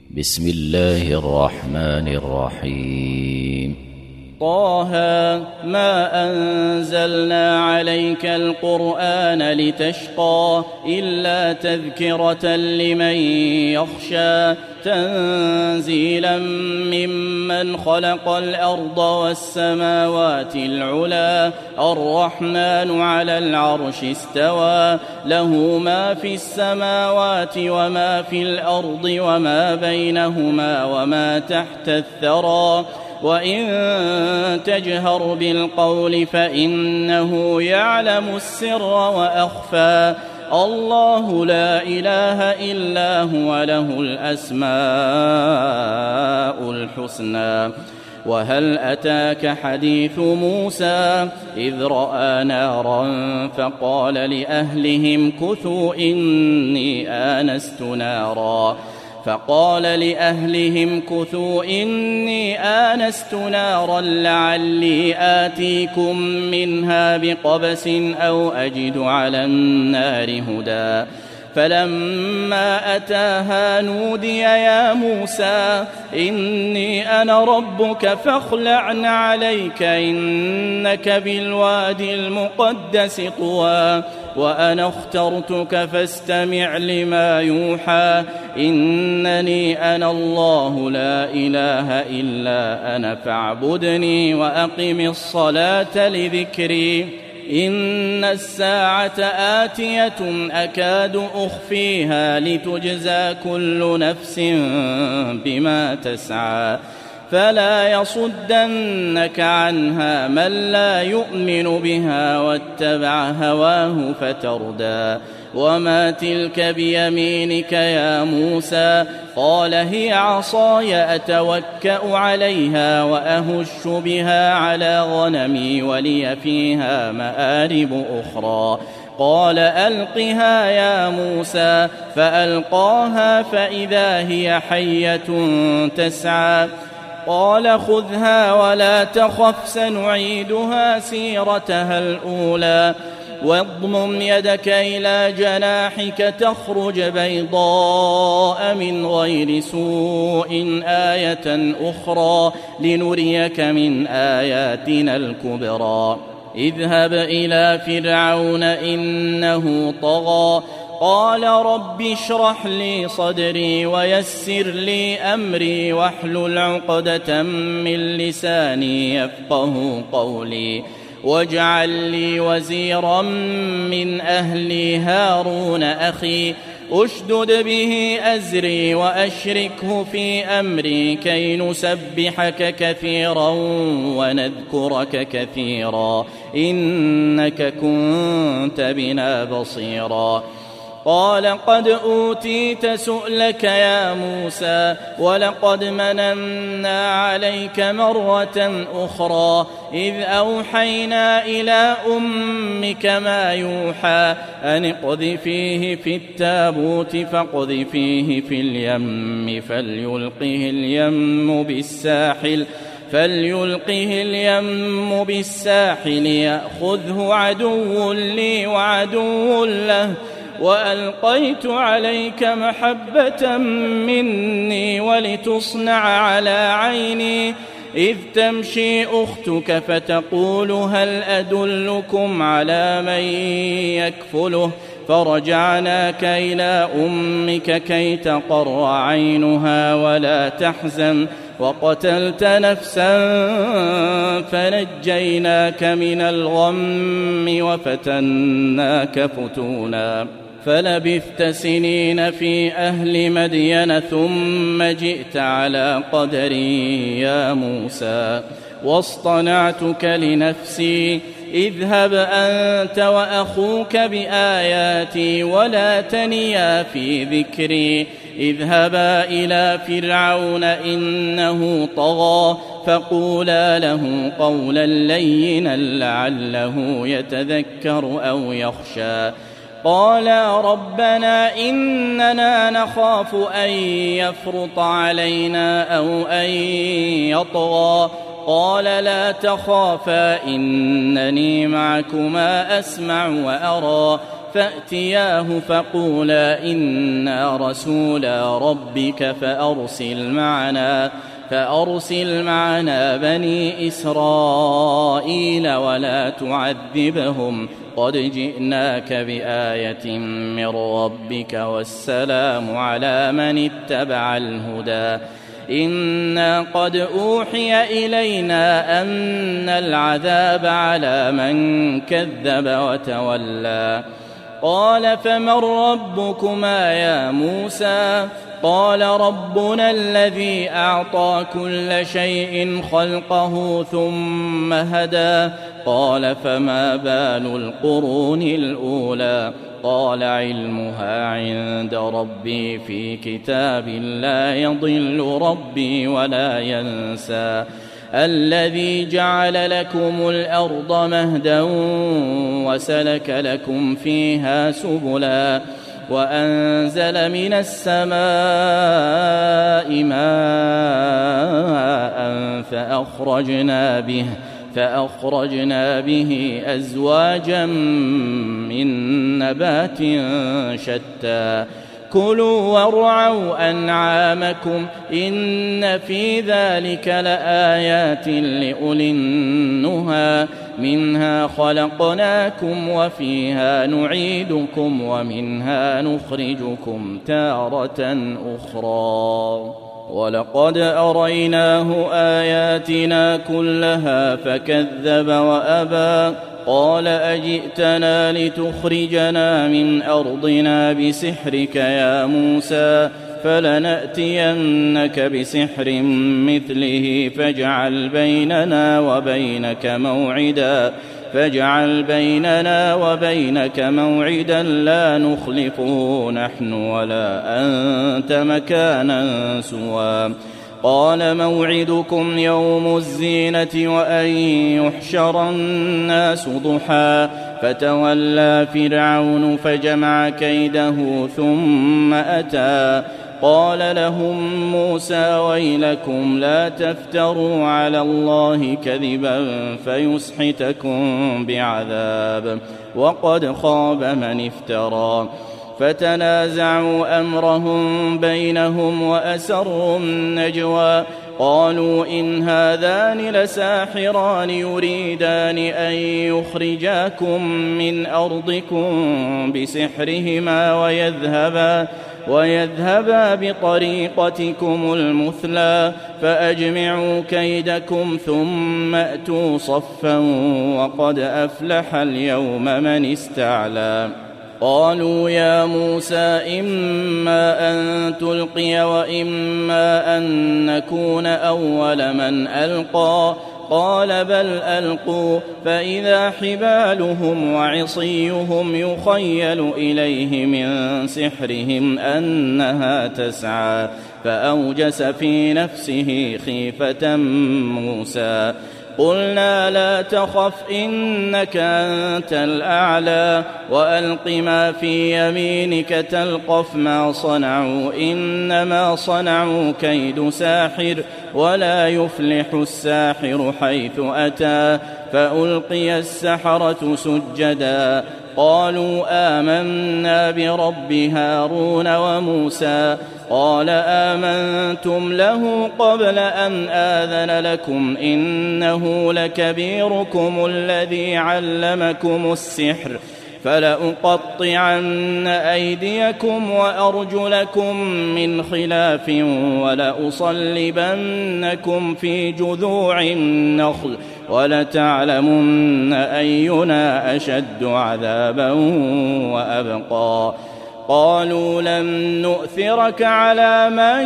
بسم الله الرحمن الرحيم. طه ما أنزلنا عليك القرآن لتشقى إلا تذكرة لمن يخشى تنزيلا ممن خلق الأرض والسماوات العلى الرحمن على العرش استوى له ما في السماوات وما في الأرض وما بينهما وما تحت الثرى وإن تجهر بالقول فإنه يعلم السر وأخفى الله لا إله إلا هو له الأسماء الحسنى وهل أتاك حديث موسى إذ رأى نارا فقال لأهلهم كثوا إني آنست نارا لعلي آتيكم منها بقبس أو أجد على النار هدى فلما أتاها نودي يا موسى إني أنا ربك فاخلع عليك إنك بالوادي المقدس طوى وأنا اخترتك فاستمع لما يوحى إنني أنا الله لا إله إلا أنا فاعبدني وأقم الصلاة لذكري إن الساعة آتية أكاد أخفيها لتجزى كل نفس بما تسعى فلا يصدنك عنها من لا يؤمن بها واتبع هواه فتردى وما تلك بيمينك يا موسى قال هي عصاي أتوكأ عليها وأهش بها على غنمي ولي فيها مآرب أخرى قال ألقها يا موسى فألقاها فإذا هي حية تسعى قال خذها ولا تخف سنعيدها سيرتها الأولى واضمم يدك إلى جناحك تخرج بيضاء من غير سوء آية أخرى لنريك من آياتنا الكبرى اذهب إلى فرعون إنه طغى قال رب اشرح لي صدري ويسر لي أمري واحلل عقدة من لساني يفقه قولي واجعل لي وزيرا من أهلي هارون أخي أشدد به أزري وأشركه في أمري كي نسبحك كثيرا ونذكرك كثيرا إنك كنت بنا بصيرا قال قد أوتيت سؤلك يا موسى ولقد مننا عليك مرة أخرى إذ أوحينا إلى أمك ما يوحى أن اقذفيه في التابوت فاقذفيه في اليم فليلقه اليم بالساحل يأخذه عدو لي وعدو له وألقيت عليك محبة مني ولتصنع على عيني إذ تمشي أختك فتقول هل أدلكم على من يكفله فرجعناك إلى أمك كي تقر عينها ولا تحزن وقتلت نفسا فنجيناك من الغم وفتناك فتونا فلبثت سنين في أهل مدين ثم جئت على قدري يا موسى واصطنعتك لنفسي اذهب أنت وأخوك بآياتي ولا تنيا في ذكري اذهبا إلى فرعون إنه طغى فقولا له قولا لينا لعله يتذكر أو يخشى قالا ربنا إننا نخاف أن يفرط علينا أو أن يطغى قال لا تخافا إنني معكما أسمع وأرى فأتياه فقولا إنا رسولا ربك فأرسل معنا بني إسرائيل ولا تعذبهم قد جئناك بآية من ربك والسلام على من اتبع الهدى إنا قد أوحي إلينا أن العذاب على من كذب وتولى قال فمن ربكما يا موسى قال ربنا الذي أعطى كل شيء خلقه ثم هدى قال فما بال القرون الأولى قال علمها عند ربي في كتاب لا يضل ربي ولا ينسى الذي جعل لكم الأرض مهدا وسلك لكم فيها سبلا وأنزل من السماء ماء فأخرجنا به أزواجا من نبات شتى كلوا وارعوا أنعامكم إن في ذلك لآيات لأولي النهى منها خلقناكم وفيها نعيدكم ومنها نخرجكم تارة أخرى ولقد أريناه آياتنا كلها فكذب وأبى قال أجئتنا لتخرجنا من أرضنا بسحرك يا موسى فلنأتينك بسحر مثله فاجعل بيننا وبينك موعدا لا نخلفه نحن ولا أنت مكانا سوى قال موعدكم يوم الزينة وأن يحشر الناس ضحى فتولى فرعون فجمع كيده ثم أتى قال لهم موسى ويلكم لا تفتروا على الله كذبا فيسحتكم بعذاب وقد خاب من افترى فتنازعوا أمرهم بينهم وأسروا النجوى قالوا إن هذان لساحران يريدان أن يخرجاكم من أرضكم بسحرهما ويذهبا بطريقتكم المثلى فأجمعوا كيدكم ثم أتوا صفا وقد أفلح اليوم من استعلى قالوا يا موسى إما أن تلقي وإما أن نكون أول من ألقى قال بل ألقوا فإذا حبالهم وعصيهم يخيل إليه من سحرهم أنها تسعى فأوجس في نفسه خيفة موسى قلنا لا تخف إنك أنت الأعلى وألق ما في يمينك تلقف ما صنعوا إنما صنعوا كيد ساحر ولا يفلح الساحر حيث أتى فألقي السحرة سجدا قالوا آمنا برب هارون وموسى قال آمنتم له قبل أن آذن لكم إنه لكبيركم الذي علمكم السحر فلأقطعن أيديكم وأرجلكم من خلاف ولأصلبنكم في جذوع النخل ولتعلمن أينا أشد عذابا وأبقى قالوا لن نؤثرك على ما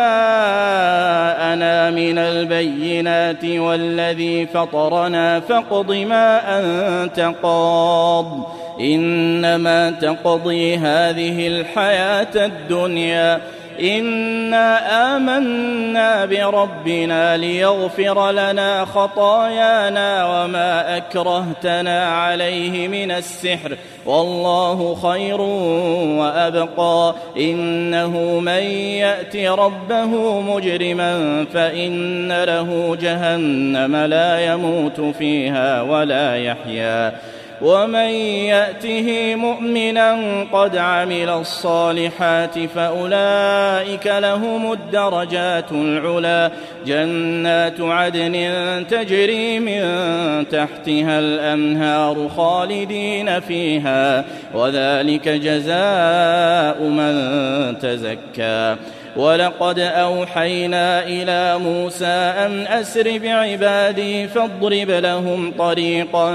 جاءنا من البينات والذي فطرنا فاقض ما أنت قاض إنما تقضي هذه الحياة الدنيا إنا آمنا بربنا ليغفر لنا خطايانا وما أكرهتنا عليه من السحر والله خير وأبقى إنه من يأت ربه مجرما فإن له جهنم لا يموت فيها ولا يحيا ومن يأته مؤمنا قد عمل الصالحات فأولئك لهم الدرجات العلى جنات عدن تجري من تحتها الأنهار خالدين فيها وذلك جزاء من تزكى ولقد أوحينا إلى موسى أن أسر بعبادي فاضرب لهم طريقا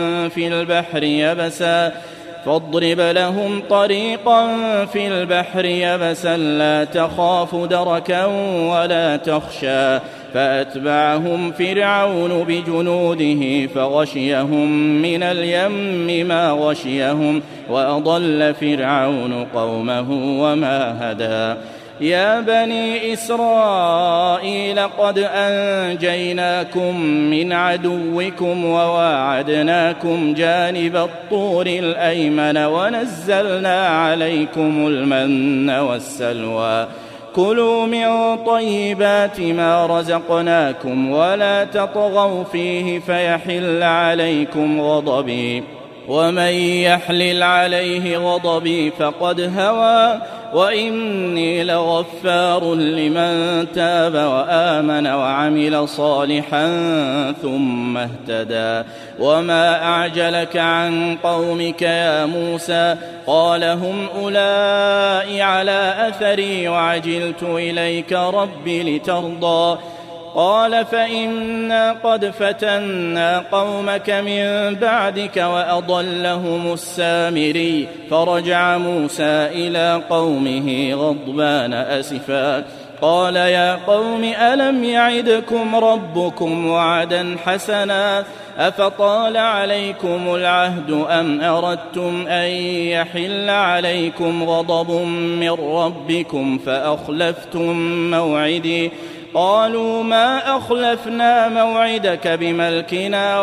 في البحر يبسا لا تخاف دركا ولا تخشى فأتبعهم فرعون بجنوده فغشيهم من اليم ما غشيهم وأضل فرعون قومه وما هدى يا بني إسرائيل قد أنجيناكم من عدوكم وواعدناكم جانب الطور الأيمن ونزلنا عليكم المن والسلوى كلوا من طيبات ما رزقناكم ولا تطغوا فيه فيحل عليكم غضبي ومن يحلل عليه غضبي فقد هوى وإني لغفار لمن تاب وآمن وعمل صالحا ثم اهتدى وما أعجلك عن قومك يا موسى قال هم أولئك على أثري وعجلت إليك ربي لترضى قال فإنا قد فتنا قومك من بعدك وأضلهم السامري فرجع موسى إلى قومه غضبان أسفا قال يا قوم ألم يعدكم ربكم وعدا حسنا أفطال عليكم العهد أم أردتم أن يحل عليكم غضب من ربكم فأخلفتم موعدي قالوا ما أخلفنا موعدك بملكنا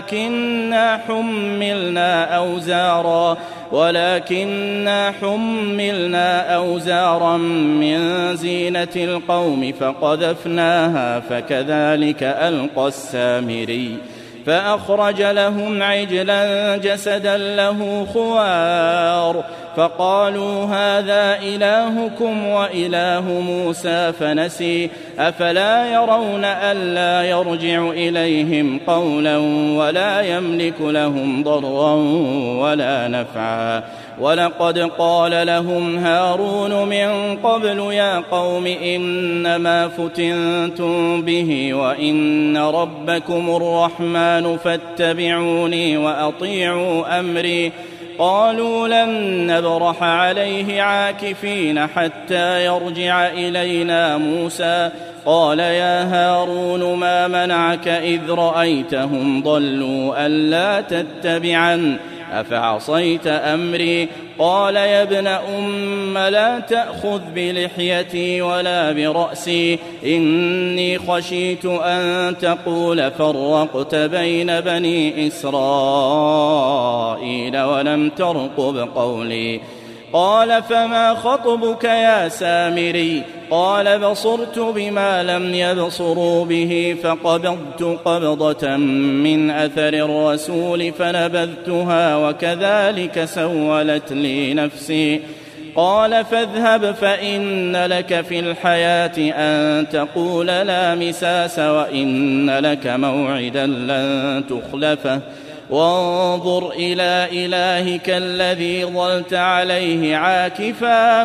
ولكننا حملنا أوزارا من زينة القوم فقذفناها فكذلك ألقى السامري فأخرج لهم عجلا جسدا له خوار فقالوا هذا إلهكم وإله موسى فنسي أفلا يرون ألا يرجع إليهم قولا ولا يملك لهم ضرا ولا نفعا ولقد قال لهم هارون من قبل يا قوم إنما فتنتم به وإن ربكم الرحمن فاتبعوني وأطيعوا أمري قالوا لن نبرح عليه عاكفين حتى يرجع إلينا موسى قال يا هارون ما منعك إذ رأيتهم ضلوا ألا تتبعن أفعصيت أمري قال يا ابن أم لا تأخذ بلحيتي ولا برأسي إني خشيت أن تقول فرقت بين بني إسرائيل ولم ترقب قولي قال فما خطبك يا سامري قال بصرت بما لم يبصروا به فقبضت قبضة من أثر الرسول فنبذتها وكذلك سولت لي نفسي قال فاذهب فإن لك في الحياة أن تقول لا مساس وإن لك موعدا لن تخلفه وانظر إلى إلهك الذي ظلت عليه عاكفا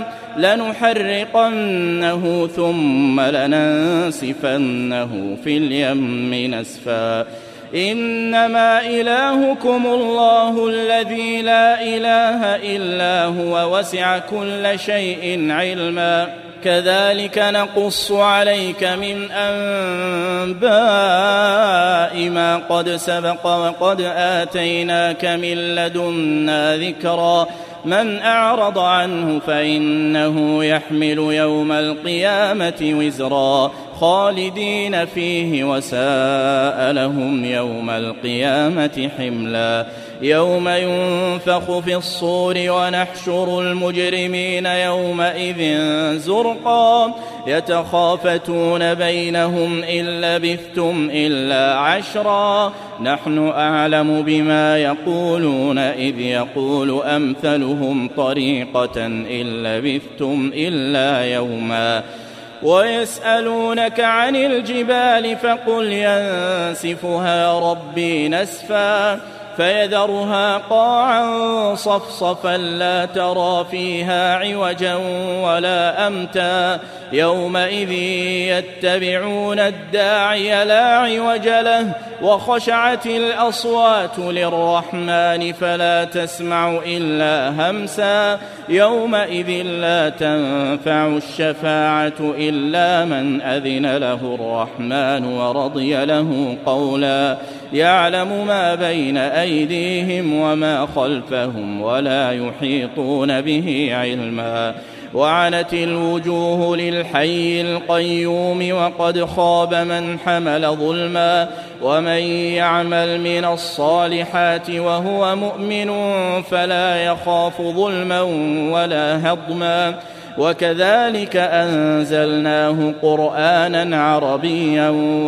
لنحرقنه ثم لننسفنه في اليم نسفا إنما إلهكم الله الذي لا إله إلا هو وسع كل شيء علما كذلك نقص عليك من أنباء ما قد سبق وقد آتيناك من لدنا ذكرا من أعرض عنه فإنه يحمل يوم القيامة وزرا خالدين فيه وساء لهم يوم القيامة حملا يوم ينفخ في الصور ونحشر المجرمين يومئذ زرقا يتخافتون بينهم إن لبثتم إلا عشرا نحن أعلم بما يقولون إذ يقول أمثلهم طريقة إن لبثتم إلا يوما ويسألونك عن الجبال فقل ينسفها ربي نسفا فيذرها قاعا صفصفا لا ترى فيها عوجا ولا أمتا يومئذ يتبعون الداعي لا عوج له وخشعت الأصوات للرحمن فلا تسمع إلا همسا يومئذ لا تنفع الشفاعة إلا من أذن له الرحمن ورضي له قولا يعلم ما بين أيديهم وما خلفهم ولا يحيطون به علما وعنت الوجوه للحي القيوم وقد خاب من حمل ظلما ومن يعمل من الصالحات وهو مؤمن فلا يخاف ظلما ولا هضما وكذلك أنزلناه قرآنا عربيا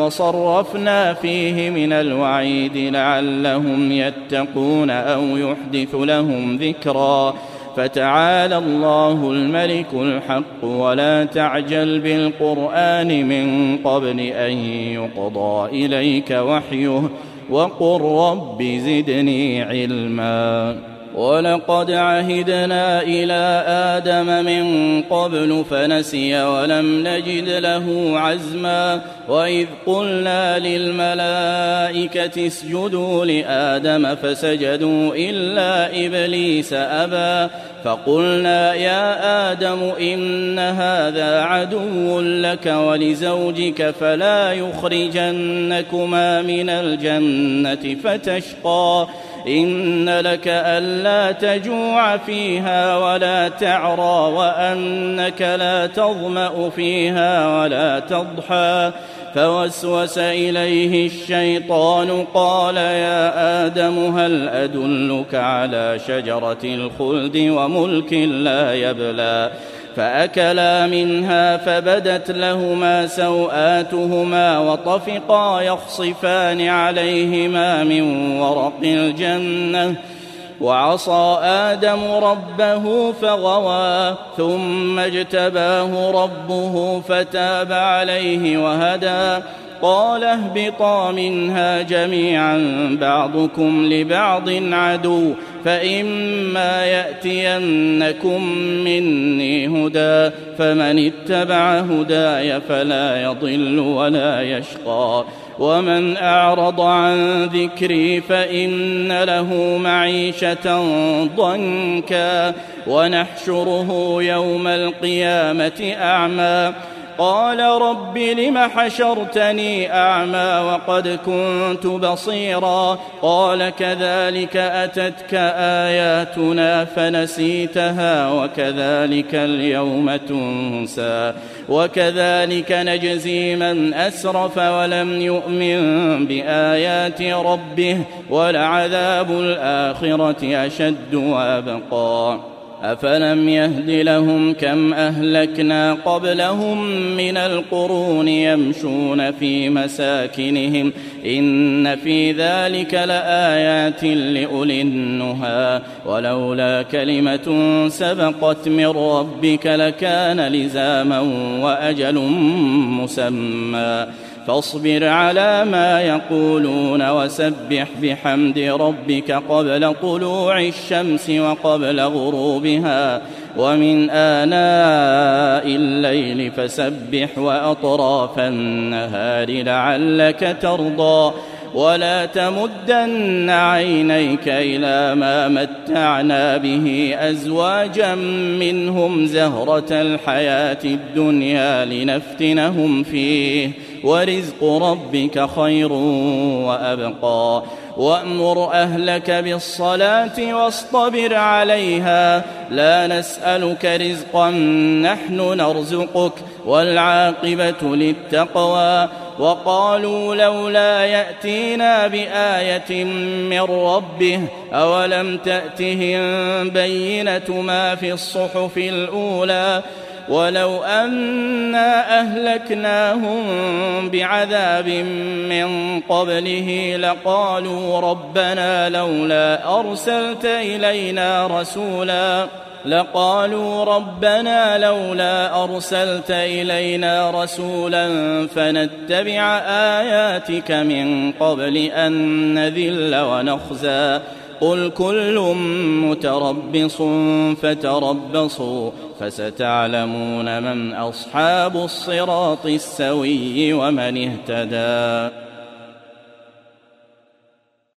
وصرفنا فيه من الوعيد لعلهم يتقون أو يحدث لهم ذكرا فتعالى الله الملك الحق ولا تعجل بالقرآن من قبل أن يقضى إليك وحيه وقل رب زدني علما ولقد عهدنا إلى آدم من قبل فنسي ولم نجد له عزما وإذ قلنا للملائكة اسجدوا لآدم فسجدوا إلا إبليس أبى فقلنا يا آدم إن هذا عدو لك ولزوجك فلا يخرجنكما من الجنة فتشقى إن لك ألا تجوع فيها ولا تعرى وأنك لا تظمأ فيها ولا تضحى فوسوس إليه الشيطان قال يا آدم هل أدلك على شجرة الخلد وملك لا يبلى فأكلا منها فبدت لهما سوآتهما وطفقا يخصفان عليهما من ورق الجنة وعصى آدم ربه فغوى ثم اجتباه ربه فتاب عليه وهدى قال اهبطا منها جميعا بعضكم لبعض عدو فإما يأتينكم مني هدى فمن اتبع هداي فلا يضل ولا يشقى ومن أعرض عن ذكري فإن له معيشة ضنكا ونحشره يوم القيامة أعمى قال رب لم حشرتني أعمى وقد كنت بصيرا قال كذلك أتتك آياتنا فنسيتها وكذلك اليوم تنسى وكذلك نجزي من أسرف ولم يؤمن بآيات ربه ولعذاب الآخرة أشد وأبقى أفلم يهد لهم كم أهلكنا قبلهم من القرون يمشون في مساكنهم إن في ذلك لآيات لأولي النهى ولولا كلمة سبقت من ربك لكان لزاما وأجل مسمى فاصبر على ما يقولون وسبح بحمد ربك قبل طلوع الشمس وقبل غروبها ومن آناء الليل فسبح وأطراف النهار لعلك ترضى ولا تمدن عينيك إلى ما متعنا به أزواجا منهم زهرة الحياة الدنيا لنفتنهم فيه ورزق ربك خير وأبقى وأمر أهلك بالصلاة واصطبر عليها لا نسألك رزقا نحن نرزقك والعاقبة للتقوى وقالوا لولا يأتينا بآية من ربه أولم تأتهم بينة ما في الصحف الأولى ولو أنا أهلكناهم بعذاب من قبله لقالوا ربنا لولا أرسلت إلينا رسولا فنتبع آياتك من قبل أن نذل ونخزى قل كل متربص فتربصوا فستعلمون من أصحاب الصراط السوي ومن اهتدى.